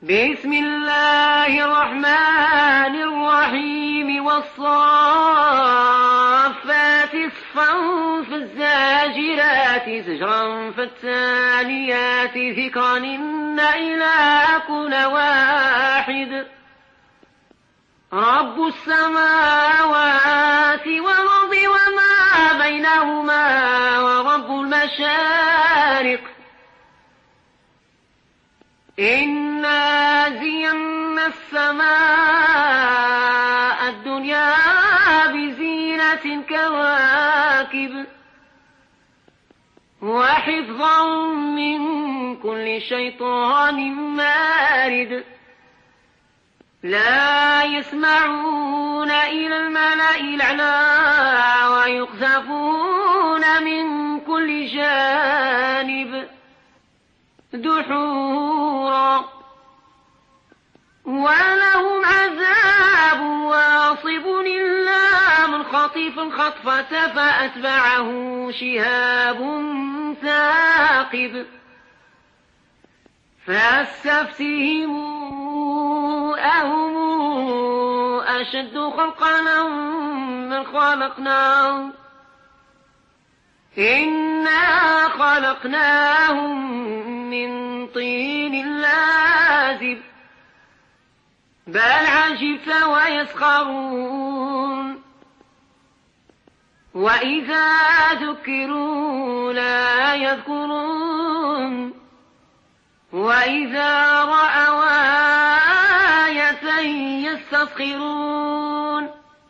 بسم الله الرحمن الرحيم والصافات صفا فالزاجرات زجرا فالتاليات ذكرا إن إلهكم لواحد رب السماوات والأرض وما بينهما ورب المشارق إنا زينا السماء الدنيا بزينة كواكب وحفظا من كل شيطان مارد لا يسمعون إلى الملأ الأعلى ويقذفون من كل جانب دحورا ولهم عذاب واصب إلا من خطف الخطفة فأتبعه شهاب ثاقب فاستفتهم أهم أشد خلقا من خلقناهم إنا خلقناهم من طين لازب بل عجبت ويسخرون وإذا ذكروا لا يذكرون وإذا رأوا آية يستسخرون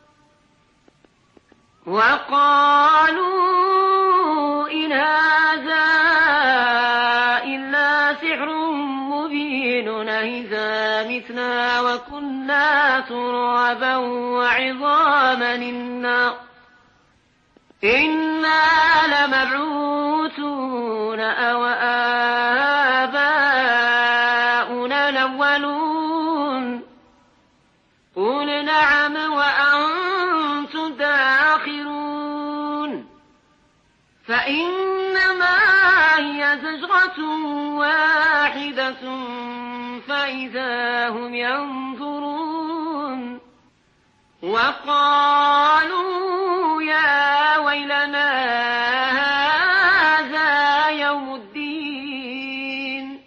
وقالوا إن هذا إلا سحر مبين أإذا متنا وكنا ترابا وعظاما إنا لمبعوثون أو آباؤنا الأولون قل نعم وأنتم داخرون فإنما هي زجرة واحدة فإذا هم ينظرون وقالوا يا ويلنا هذا يوم الدين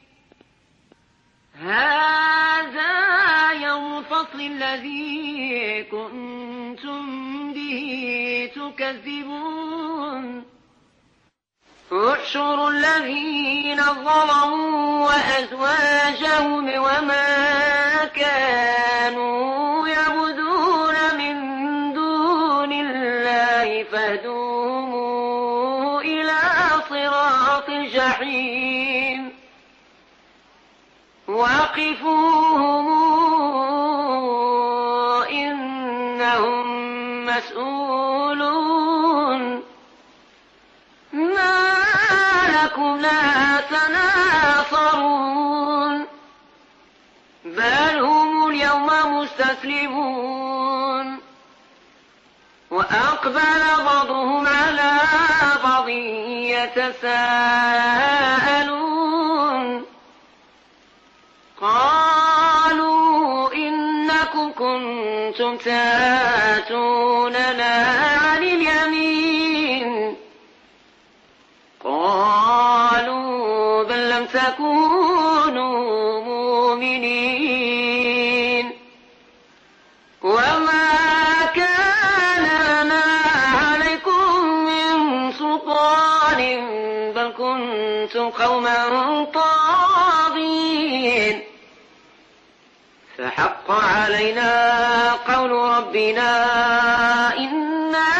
هذا يوم الفصل الذي كنتم به تكذبون احشروا الذين ظلموا وأزواجهم وما كانوا يعبدون من دون الله فاهدوهم إلى صراط الجحيم وقفوهم إنهم مسؤولون ما لكم لا تناصرون بل هم اليوم مستسلمون وأقبل بعضهم على بعض يتساءلون قالوا إنكم كنتم تاتوننا عن اليمين قالوا بل لم تكونوا مؤمنين وما كان لنا عليكم من سلطان بل كنتم قوما طاغين فحق علينا قول ربنا إنا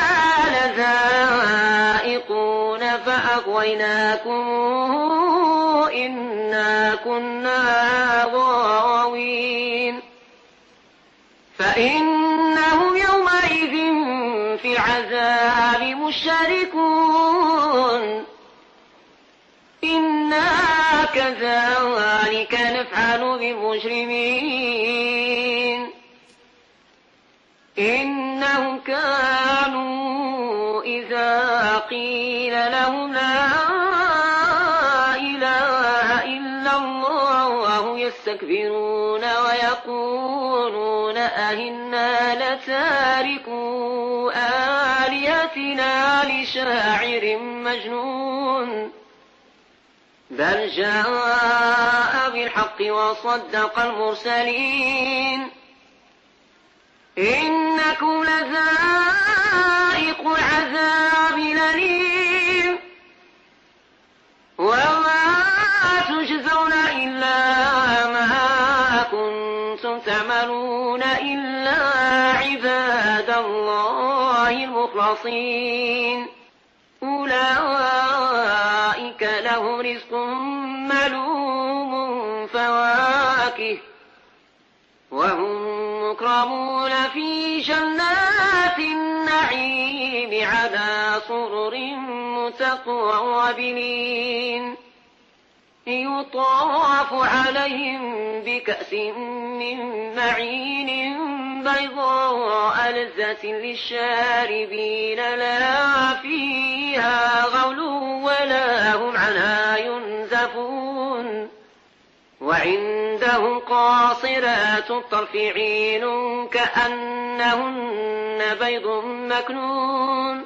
لذائقون فأغويناكم إنا كنا غاوين فإنهم يومئذ في العذاب مشتركون إنا كذلك نفعل بالمجرمين إنهم كانوا إذا قيل لهم لا إله إلا الله يستكبرون ويقولون أئنا لتاركو آلهتنا لشاعر مجنون بل جاء بالحق وصدق المرسلين إنكم لذائق العذاب الأليم وما تجزون إلا ما كنتم تعملون إلا عباد الله المخلصين أولئك لهم رزق معلوم فواكه وهم مكرمون في جنات النعيم على سرر متقابلين يطاف عليهم بكأس من معين بيضاء لذة للشاربين لا فيها غول ولا هم عنها ينزفون وعندهم قاصرات الطرف عين كأنهن بيض مكنون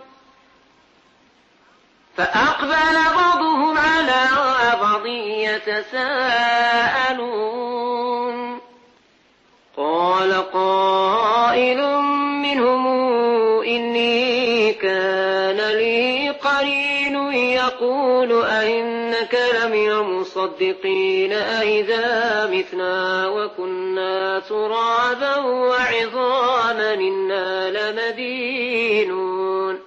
فأقبل بعضهم على بعض يتساءلون قال قائل منهم إني كان لي قرين يقول أئنك لمن المصدقين أئذا متنا وكنا ترابا وعظاما إنا لمدينون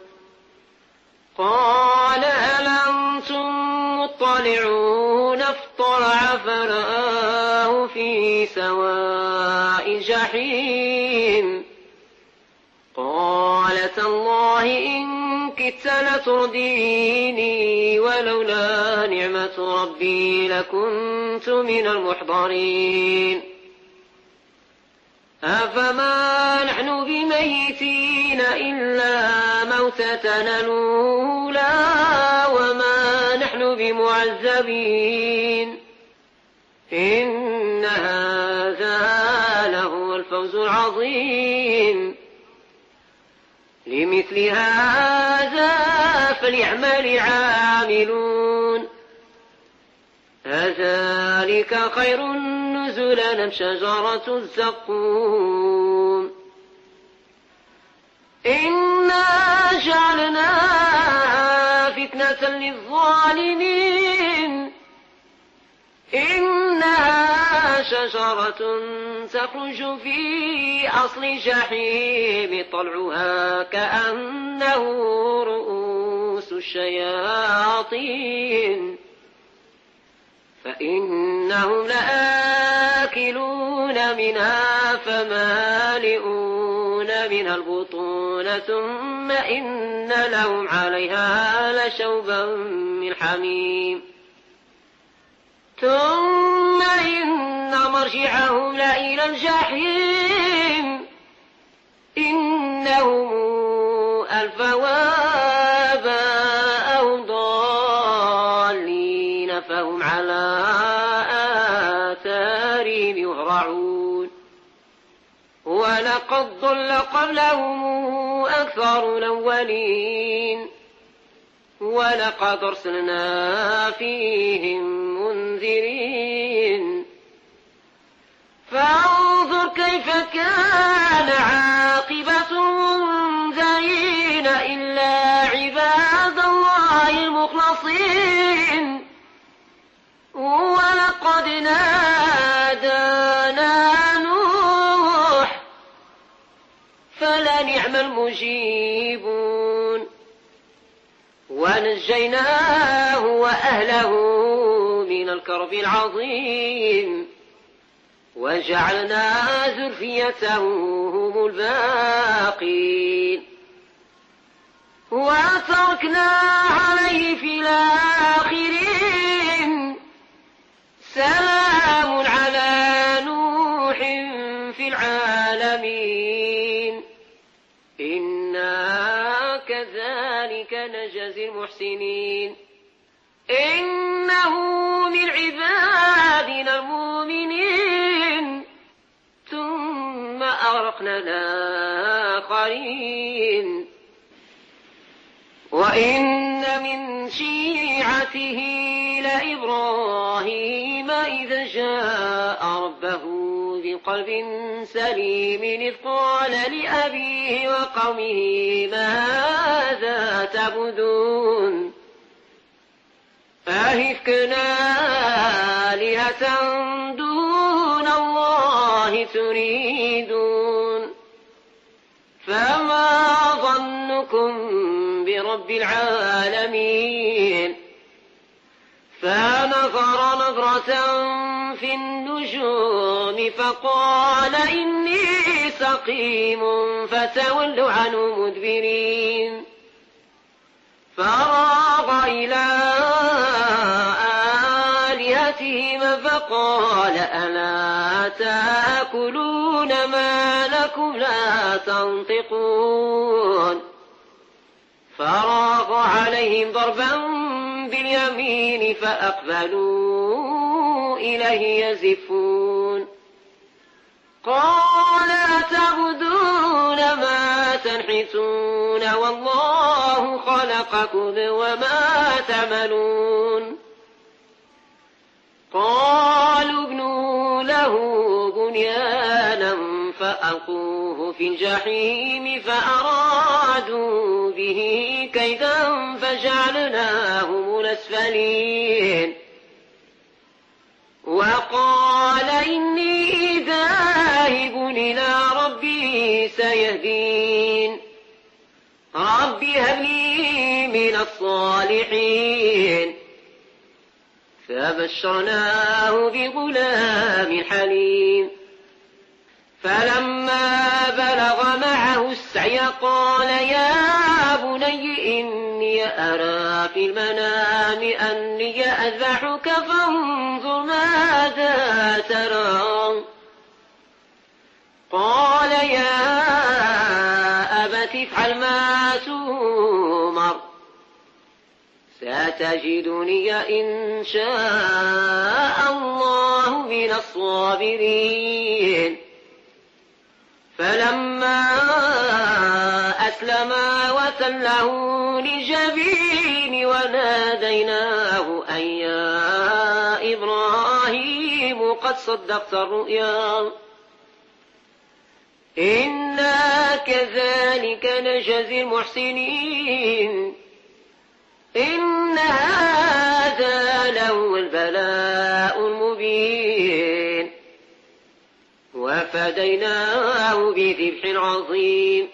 قال هل أنتم مطلعون اطلع فرآه في سواء الجحيم قال تالله إن كدت لترديني ولولا نعمة ربي لكنت من المحضرين أفما نحن بميتين إلا موتتنا الأولى وما نحن بمعذبين إن هذا لهو الفوز العظيم لمثل هذا فليعمل عاملون أذلك خير نزلا أم شجرة الزقوم إنا جعلناها فتنة للظالمين إنها شجرة تخرج في أصل الجحيم طلعها كأنه رؤوس الشياطين فإنهم لآكلون منها فمالئون منها البطون ثم إن لهم عليها لشوبا من حميم ثم إن مرجعهم لإلى الجحيم إنهم ألفوا آباءهم ضالين فهم على آثارهم يهرعون ولقد ضل قبلهم أكثر الأولين ولقد أرسلنا فيهم منذرين فانظر كيف كان عاقبة المنذرين إلا عباد الله المخلصين ولقد نادانا نوح فلنعم المجيبون ونجيناه وأهله من الكرب العظيم وجعلنا ذريته هم الباقين وتركنا عليه في الآخرين سلام على نوح في العالمين إنا كذلك نجزي المحسنين إنه من عبادنا المؤمنين وأغرقنا الآخرين وإن من شيعته لإبراهيم إذ جاء ربه بقلب سليم إذ قال لأبيه وقومه ماذا تعبدون أئفكا آلهة دون الله تريدون فما ظنكم برب العالمين فنظر نظرة في النجوم فقال إني سقيم فتولوا عنه مدبرين فراغ إلى آلهتهم فقال ألا تأكلون ما لكم لا تنطقون فراغ عليهم ضربا باليمين فأقبلوا إليه يزفون قال أتعبدون ما تنحتون والله خلقكم وما تعملون قالوا ابنوا له بنيانا فألقوه في الجحيم فأرادوا به كيدا فجعلناهم الأسفلين وقال إني ذاهب إلى ربي سيهدين رب هب لي من الصالحين فبشرناه بغلام حليم فلما بلغ معه السعي قال يا بني إني أرى في المنام أني أذبحك فانظر ماذا ترى قال يا أبت افعل ما تؤمر ستجدني إن شاء الله من الصابرين فلما أسلما وتله للجبين وناديناه أن يا إبراهيم قد صدقت الرؤيا إنا كذلك نجزي المحسنين إن هذا لهو البلاء المبين وفديناه بذبح عظيم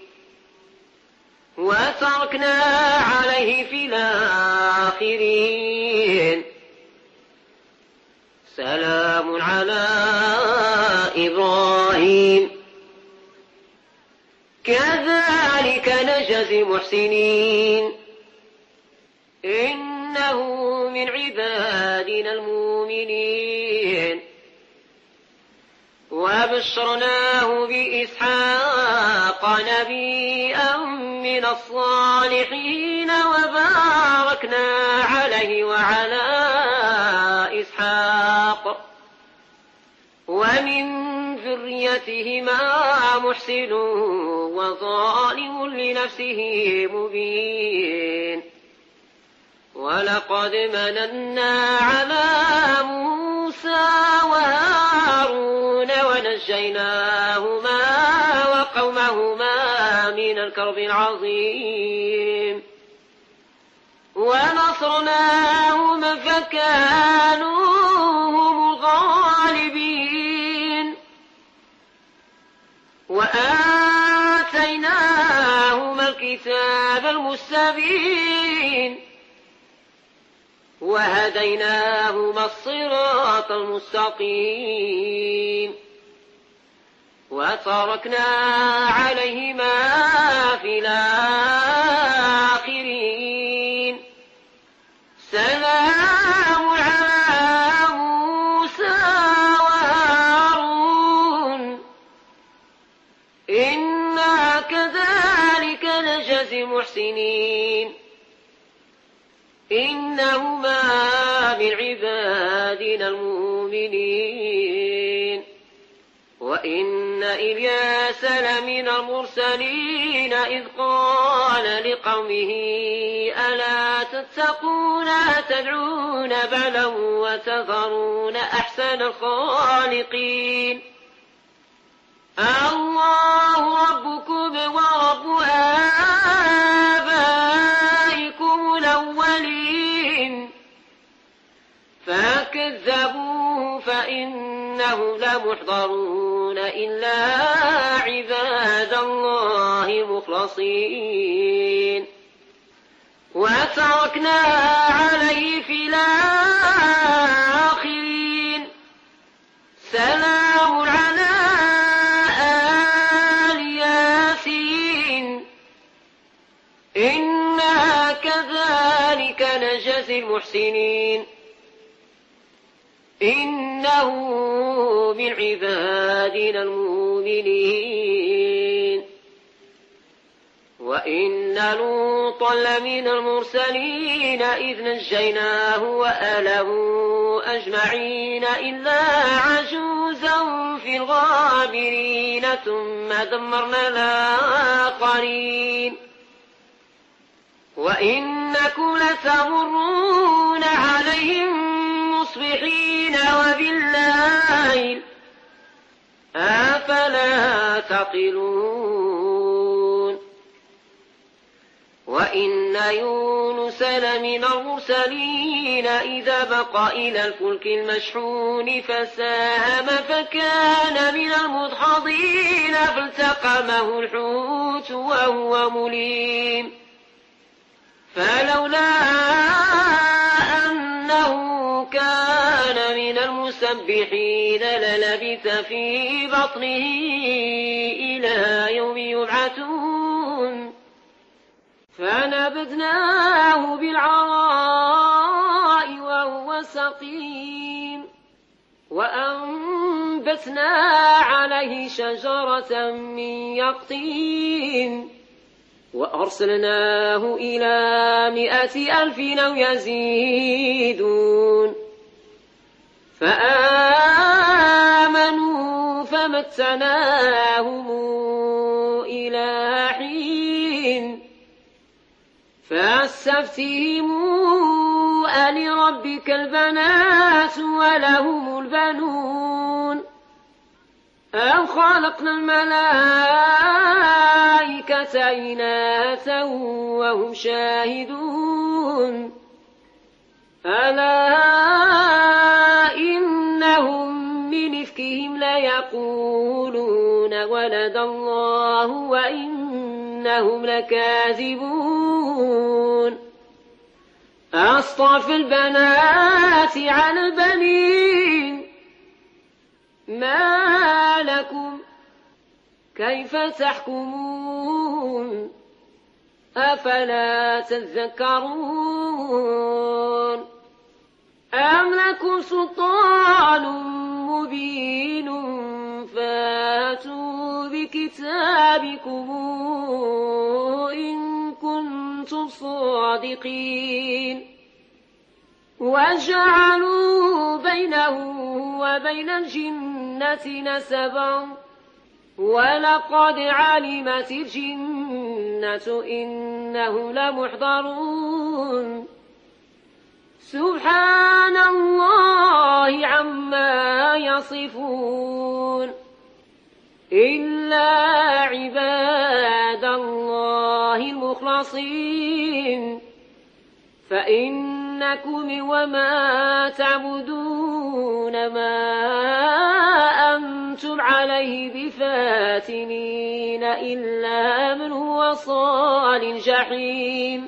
وتركنا عليه في الآخرين سلام على إبراهيم كذلك نجزي المحسنين إنه من عبادنا المؤمنين وبشرناه بإسحاق نبيا من الصالحين وباركنا عليه وعلى إسحاق ومن ذريتهما محسن وظالم لنفسه مبين ولقد مننا على موسى وهارون ونجيناهما وقومهما من الكرب العظيم ونصرناهما فكانوا هم الغالبين وآتيناهما الكتاب المستبين وهديناهما الصراط المستقيم وتركنا عليهما في الآخرين سلام على موسى وهارون إنا كذلك نجزي المحسنين إنهما من عبادنا المؤمنين وإن إلياس لمن المرسلين إذ قال لقومه ألا تتقون تدعون بلا وتذرون أحسن الخالقين الله ربكم ورب آبائكم الأولين فكذبوه فإنهم لمحضرون إلا عباد الله المخلصين وتركنا عليه في الآخرين سلام على آل ياسين إنا كذلك نجزي المحسنين إنه من عبادنا المؤمنين وإن لوطا لمن المرسلين إذ نجيناه وأهله أجمعين إلا عجوزا في الغابرين ثم دمرنا الآخرين وإنكم لتمرون عليهم مصبحين وبالليل أفلا تعقلون وإن يونس لمن المرسلين إذا بقى إلى الفلك المشحون فساهم فكان من المدحضين فالتقمه الحوت وهو مليم فلولا أنه كان من المسبحين للبث في بطنه إلى يوم يبعثون فنبذناه بالعراء وهو سقيم وأنبتنا عليه شجرة من يقطين وأرسلناه إلى 100,000 أو يزيدون فآمنوا فمتناهم إلى حين فاستفتهموا ألربك البنات ولهم البنون أم خلقنا الملائكة إناثا وهم شاهدون ألا إنهم من إفكهم ليقولون ولد الله وإنهم لكاذبون أصطفى البنات على البنين ما لكم كيف تحكمون أفلا تذكرون أم لكم سلطان مبين فاتوا بكتابكم إن كنتم صادقين وجعلوا بينه وبين الجنة نسبا ولقد علمت الجنة إنهم لمحضرون سبحان الله عما يصفون إلا عباد الله المخلصين فإنكم وما تعبدون ما أنتم عليه بفاتنين إلا من هو صال الجحيم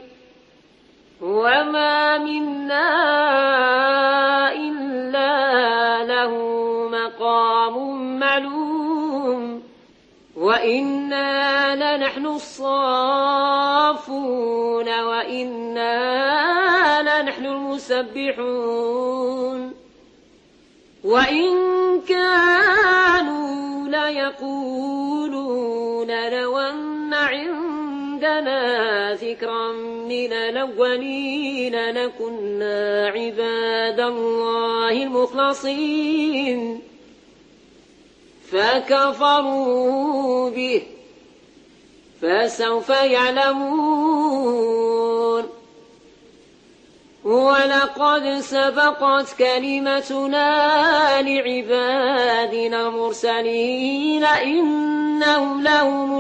وما منا إلا له مقام معلوم وإنا لنحن الصافون وإنا لنحن المسبحون وإن كانوا ليقولون لو أن عندنا ذكرا من الأولين لكنا عباد الله المخلصين فكفروا به فسوف يعلمون ولقد سبقت كلمتنا لعبادنا المرسلين إنهم لهم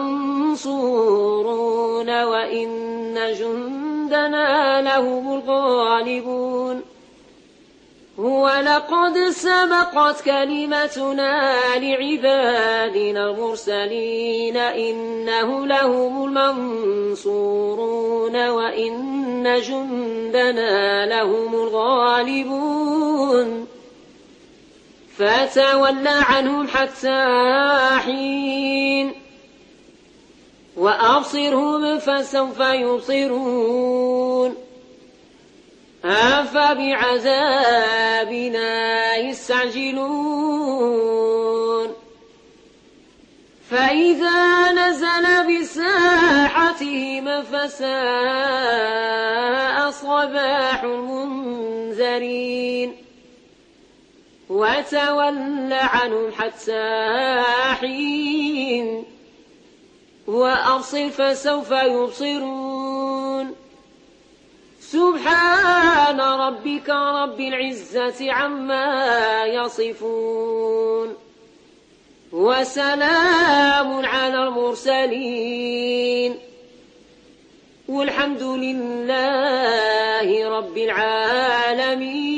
المنصورون وإن جندنا لهم الغالبون ولقد سبقت كلمتنا لعبادنا المرسلين إنهم لهم المنصورون وإن جندنا لهم الغالبون فتول عنهم حتى حين وأبصرهم فسوف يبصرون أفبعذابنا يستعجلون فإذا نزل بساحتهم فساء صباح المنذرين وتول عنهم حتى حين وأبصر فسوف يبصرون سبحان ربك رب العزة عما يصفون وسلام على المرسلين والحمد لله رب العالمين.